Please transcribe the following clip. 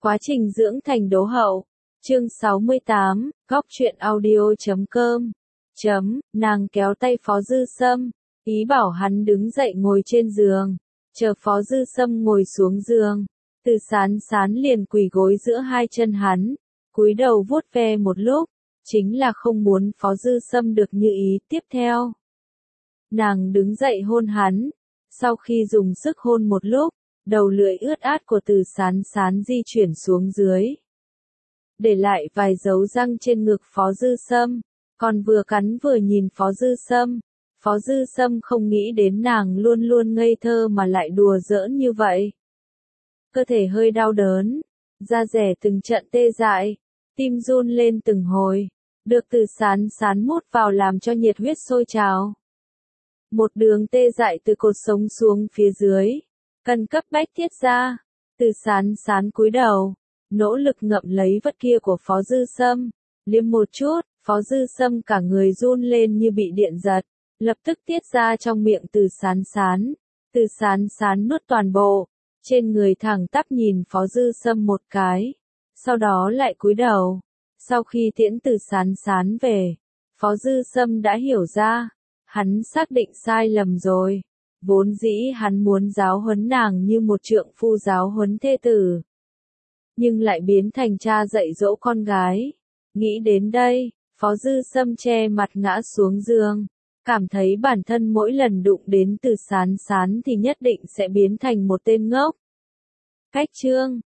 Quá trình dưỡng thành đố hậu. Chương 68, góc truyện audio.com. Nàng kéo tay Phó Dư Sâm, ý bảo hắn đứng dậy ngồi trên giường, chờ Phó Dư Sâm ngồi xuống giường. Từ Sán Sán liền quỳ gối giữa hai chân hắn, cúi đầu vuốt ve một lúc, chính là không muốn Phó Dư Sâm được như ý. Tiếp theo, nàng đứng dậy hôn hắn, sau khi dùng sức hôn một lúc, đầu lưỡi ướt át của Từ Sán Sán di chuyển xuống dưới, để lại vài dấu răng trên ngực Phó Dư Sâm, còn vừa cắn vừa nhìn Phó Dư Sâm. Phó Dư Sâm không nghĩ đến nàng luôn luôn ngây thơ mà lại đùa giỡn như vậy. Cơ thể hơi đau đớn, da dẻ từng trận tê dại, tim run lên từng hồi, được Từ Sán Sán mút vào làm cho nhiệt huyết sôi trào. Một đường tê dại từ cột sống xuống phía dưới, cần cấp bách tiết ra. Từ Sán Sán cúi đầu, nỗ lực ngậm lấy vật kia của Phó Dư Sâm, liếm một chút, Phó Dư Sâm cả người run lên như bị điện giật, lập tức tiết ra trong miệng Từ Sán Sán. Từ Sán Sán nuốt toàn bộ, trên người thẳng tắp nhìn Phó Dư Sâm một cái, sau đó lại cúi đầu. Sau khi tiễn Từ Sán Sán về, Phó Dư Sâm đã hiểu ra, hắn xác định sai lầm rồi. Vốn dĩ hắn muốn giáo huấn nàng như một trượng phu giáo huấn thê tử, nhưng lại biến thành cha dạy dỗ con gái. Nghĩ đến đây, Phó Dư Sâm che mặt ngã xuống giường, cảm thấy bản thân mỗi lần đụng đến Từ Sán Sán thì nhất định sẽ biến thành một tên ngốc. Cách chương